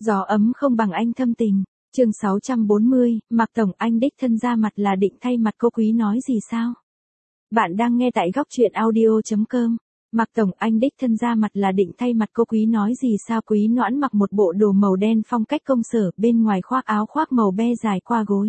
Gió ấm không bằng anh thâm tình. Chương 640, Mạc Tổng anh đích thân ra mặt là định thay mặt cô Quý nói gì sao? Bạn đang nghe tại góc truyện audio.com. Mạc Tổng anh đích thân ra mặt là định thay mặt cô Quý nói gì sao? Quý Noãn mặc một bộ đồ màu đen phong cách công sở, bên ngoài khoác áo khoác màu be dài qua gối.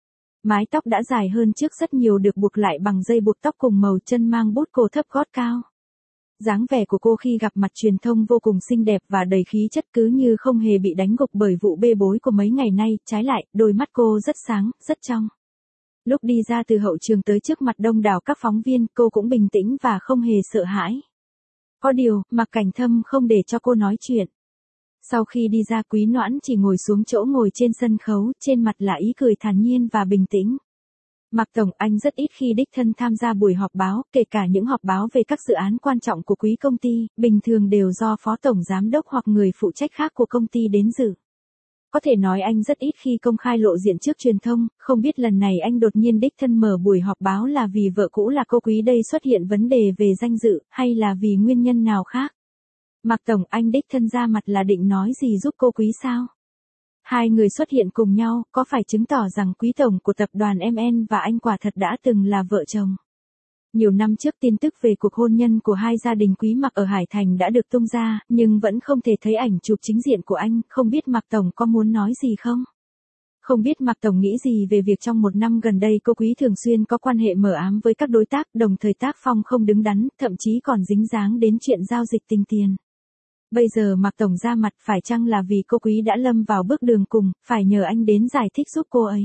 Mái tóc đã dài hơn trước rất nhiều, được buộc lại bằng dây buộc tóc cùng màu, chân mang bút cô thấp gót cao. Dáng vẻ của cô khi gặp mặt truyền thông vô cùng xinh đẹp và đầy khí chất, cứ như không hề bị đánh gục bởi vụ bê bối của mấy ngày nay, trái lại, đôi mắt cô rất sáng, rất trong. Lúc đi ra từ hậu trường tới trước mặt đông đảo các phóng viên, cô cũng bình tĩnh và không hề sợ hãi. Có điều, Mạc Cảnh Thâm không để cho cô nói chuyện. Sau khi đi ra, Quý Noãn chỉ ngồi xuống chỗ ngồi trên sân khấu, trên mặt là ý cười thản nhiên và bình tĩnh. Mạc Tổng anh rất ít khi đích thân tham gia buổi họp báo, kể cả những họp báo về các dự án quan trọng của Quý công ty, bình thường đều do Phó Tổng Giám đốc hoặc người phụ trách khác của công ty đến dự. Có thể nói anh rất ít khi công khai lộ diện trước truyền thông, không biết lần này anh đột nhiên đích thân mở buổi họp báo là vì vợ cũ là cô Quý đây xuất hiện vấn đề về danh dự, hay là vì nguyên nhân nào khác? Mạc Tổng anh đích thân ra mặt là định nói gì giúp cô Quý sao? Hai người xuất hiện cùng nhau, có phải chứng tỏ rằng Quý Tổng của tập đoàn MN và anh quả thật đã từng là vợ chồng? Nhiều năm trước tin tức về cuộc hôn nhân của hai gia đình Quý Mạc ở Hải Thành đã được tung ra, nhưng vẫn không thể thấy ảnh chụp chính diện của anh, không biết Mạc Tổng có muốn nói gì không? Không biết Mạc Tổng nghĩ gì về việc trong một năm gần đây cô Quý thường xuyên có quan hệ mờ ám với các đối tác, đồng thời tác phong không đứng đắn, thậm chí còn dính dáng đến chuyện giao dịch tình tiền. Bây giờ Mạc Tổng ra mặt, phải chăng là vì cô Quý đã lâm vào bước đường cùng, phải nhờ anh đến giải thích giúp cô ấy?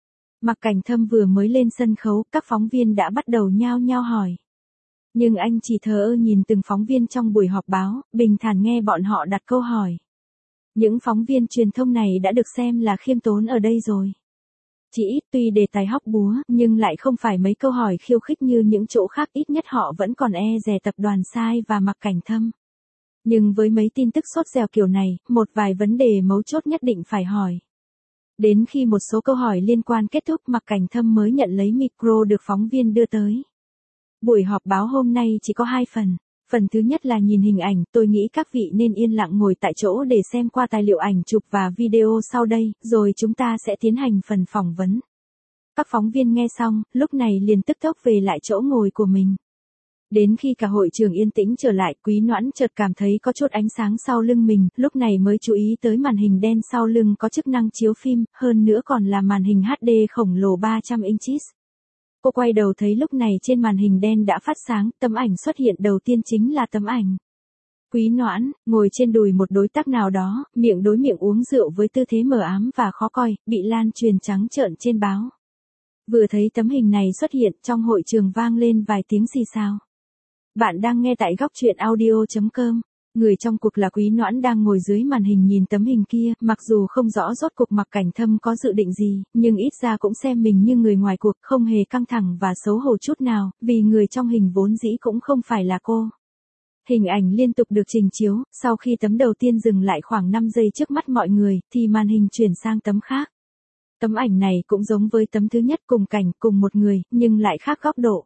Mạc Cảnh Thâm vừa mới lên sân khấu, các phóng viên đã bắt đầu nhao nhao hỏi. Nhưng anh chỉ thờ ơ nhìn từng phóng viên trong buổi họp báo, bình thản nghe bọn họ đặt câu hỏi. Những phóng viên truyền thông này đã được xem là khiêm tốn ở đây rồi. Chỉ ít tuy đề tài hóc búa, nhưng lại không phải mấy câu hỏi khiêu khích như những chỗ khác, ít nhất họ vẫn còn e dè tập đoàn Sai và Mạc Cảnh Thâm. Nhưng với mấy tin tức sốt dẻo kiểu này, một vài vấn đề mấu chốt nhất định phải hỏi. Đến khi một số câu hỏi liên quan kết thúc, Mạc Cảnh Thâm mới nhận lấy micro được phóng viên đưa tới. Buổi họp báo hôm nay chỉ có 2 phần. Phần thứ nhất là nhìn hình ảnh, tôi nghĩ các vị nên yên lặng ngồi tại chỗ để xem qua tài liệu ảnh chụp và video sau đây, rồi chúng ta sẽ tiến hành phần phỏng vấn. Các phóng viên nghe xong, lúc này liền tức tốc về lại chỗ ngồi của mình. Đến khi cả hội trường yên tĩnh trở lại, Quý Noãn chợt cảm thấy có chút ánh sáng sau lưng mình, lúc này mới chú ý tới màn hình đen sau lưng có chức năng chiếu phim, hơn nữa còn là màn hình HD khổng lồ 300 inches. Cô quay đầu thấy lúc này trên màn hình đen đã phát sáng, tấm ảnh xuất hiện đầu tiên chính là tấm ảnh. Quý Noãn, ngồi trên đùi một đối tác nào đó, miệng đối miệng uống rượu với tư thế mờ ám và khó coi, bị lan truyền trắng trợn trên báo. Vừa thấy tấm hình này xuất hiện, trong hội trường vang lên vài tiếng xì xào. Bạn đang nghe tại góc truyện audio.com. Người trong cuộc là Quý Noãn đang ngồi dưới màn hình nhìn tấm hình kia, mặc dù không rõ rốt cuộc Mạc Cảnh Thâm có dự định gì, nhưng ít ra cũng xem mình như người ngoài cuộc, không hề căng thẳng và xấu hổ chút nào, vì người trong hình vốn dĩ cũng không phải là cô. Hình ảnh liên tục được trình chiếu, sau khi tấm đầu tiên dừng lại khoảng 5 giây trước mắt mọi người, thì màn hình chuyển sang tấm khác. Tấm ảnh này cũng giống với tấm thứ nhất, cùng cảnh, cùng một người, nhưng lại khác góc độ.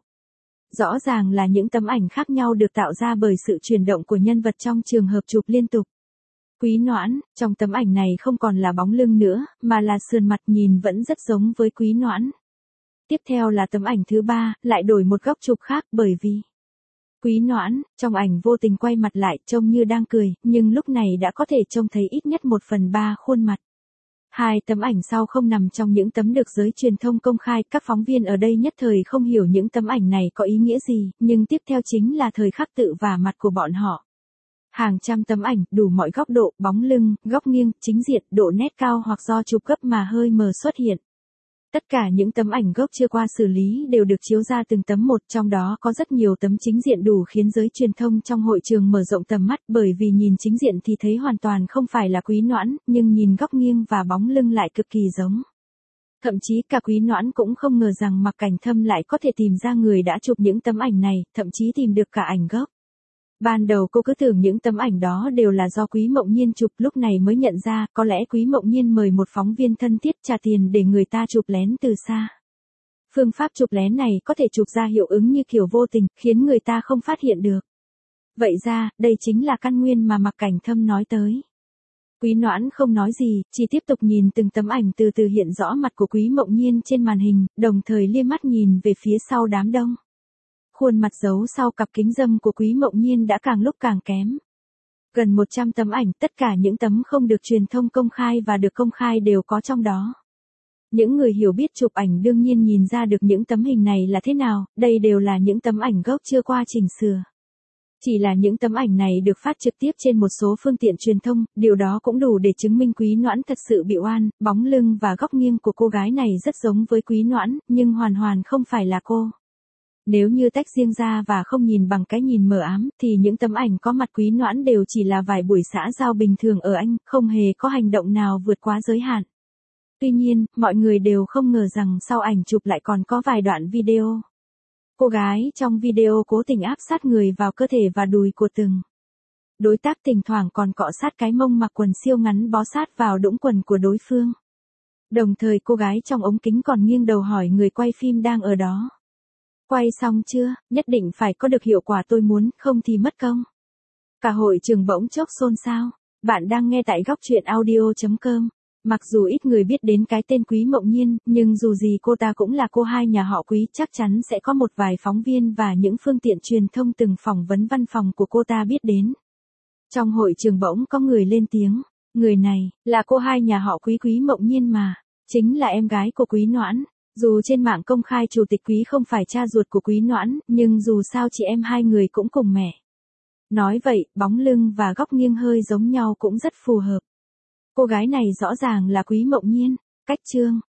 Rõ ràng là những tấm ảnh khác nhau được tạo ra bởi sự chuyển động của nhân vật trong trường hợp chụp liên tục. Quý Noãn, trong tấm ảnh này không còn là bóng lưng nữa, mà là sườn mặt, nhìn vẫn rất giống với Quý Noãn. Tiếp theo là tấm ảnh thứ 3, lại đổi một góc chụp khác, bởi vì Quý Noãn, trong ảnh vô tình quay mặt lại, trông như đang cười, nhưng lúc này đã có thể trông thấy ít nhất 1/3 khuôn mặt. 2 tấm ảnh sau không nằm trong những tấm được giới truyền thông công khai, các phóng viên ở đây nhất thời không hiểu những tấm ảnh này có ý nghĩa gì, nhưng tiếp theo chính là thời khắc tự vả mặt của bọn họ. Hàng trăm tấm ảnh, đủ mọi góc độ, bóng lưng, góc nghiêng, chính diện, độ nét cao hoặc do chụp gấp mà hơi mờ xuất hiện. Tất cả những tấm ảnh gốc chưa qua xử lý đều được chiếu ra từng tấm một, trong đó có rất nhiều tấm chính diện đủ khiến giới truyền thông trong hội trường mở rộng tầm mắt, bởi vì nhìn chính diện thì thấy hoàn toàn không phải là Quý Noãn, nhưng nhìn góc nghiêng và bóng lưng lại cực kỳ giống. Thậm chí cả Quý Noãn cũng không ngờ rằng Mạc Cảnh Thâm lại có thể tìm ra người đã chụp những tấm ảnh này, thậm chí tìm được cả ảnh gốc. Ban đầu cô cứ tưởng những tấm ảnh đó đều là do Quý Mộng Nhiên chụp, lúc này mới nhận ra, có lẽ Quý Mộng Nhiên mời một phóng viên thân thiết trả tiền để người ta chụp lén từ xa. Phương pháp chụp lén này có thể chụp ra hiệu ứng như kiểu vô tình, khiến người ta không phát hiện được. Vậy ra, đây chính là căn nguyên mà Mạc Cảnh Thâm nói tới. Quý Noãn không nói gì, chỉ tiếp tục nhìn từng tấm ảnh từ từ hiện rõ mặt của Quý Mộng Nhiên trên màn hình, đồng thời liếc mắt nhìn về phía sau đám đông. Khuôn mặt giấu sau cặp kính râm của Quý Mộng Nhiên đã càng lúc càng kém. Gần 100 tấm ảnh, tất cả những tấm không được truyền thông công khai và được công khai đều có trong đó. Những người hiểu biết chụp ảnh đương nhiên nhìn ra được những tấm hình này là thế nào, đây đều là những tấm ảnh gốc chưa qua chỉnh sửa. Chỉ là những tấm ảnh này được phát trực tiếp trên một số phương tiện truyền thông, điều đó cũng đủ để chứng minh Quý Noãn thật sự bị oan, bóng lưng và góc nghiêng của cô gái này rất giống với Quý Noãn, nhưng hoàn hoàn không phải là cô. Nếu như tách riêng ra và không nhìn bằng cái nhìn mờ ám, thì những tấm ảnh có mặt Quý Noãn đều chỉ là vài buổi xã giao bình thường ở Anh, không hề có hành động nào vượt quá giới hạn. Tuy nhiên, mọi người đều không ngờ rằng sau ảnh chụp lại còn có vài đoạn video. Cô gái trong video cố tình áp sát người vào cơ thể và đùi của từng đối tác, thỉnh thoảng còn cọ sát cái mông mặc quần siêu ngắn bó sát vào đũng quần của đối phương. Đồng thời cô gái trong ống kính còn nghiêng đầu hỏi người quay phim đang ở đó. Quay xong chưa, nhất định phải có được hiệu quả tôi muốn, không thì mất công. Cả hội trường bỗng chốc xôn xao. Bạn đang nghe tại góc truyện audio.com. Mặc dù ít người biết đến cái tên Quý Mộng Nhiên, nhưng dù gì cô ta cũng là cô hai nhà họ Quý, chắc chắn sẽ có một vài phóng viên và những phương tiện truyền thông từng phỏng vấn văn phòng của cô ta biết đến. Trong hội trường bỗng có người lên tiếng, người này, là cô hai nhà họ Quý, Quý Mộng Nhiên mà, chính là em gái của Quý Noãn. Dù trên mạng công khai chủ tịch Quý không phải cha ruột của Quý Noãn, nhưng dù sao chị em hai người cũng cùng mẹ. Nói vậy, bóng lưng và góc nghiêng hơi giống nhau cũng rất phù hợp. Cô gái này rõ ràng là Quý Mộng Nhiên. Cách chương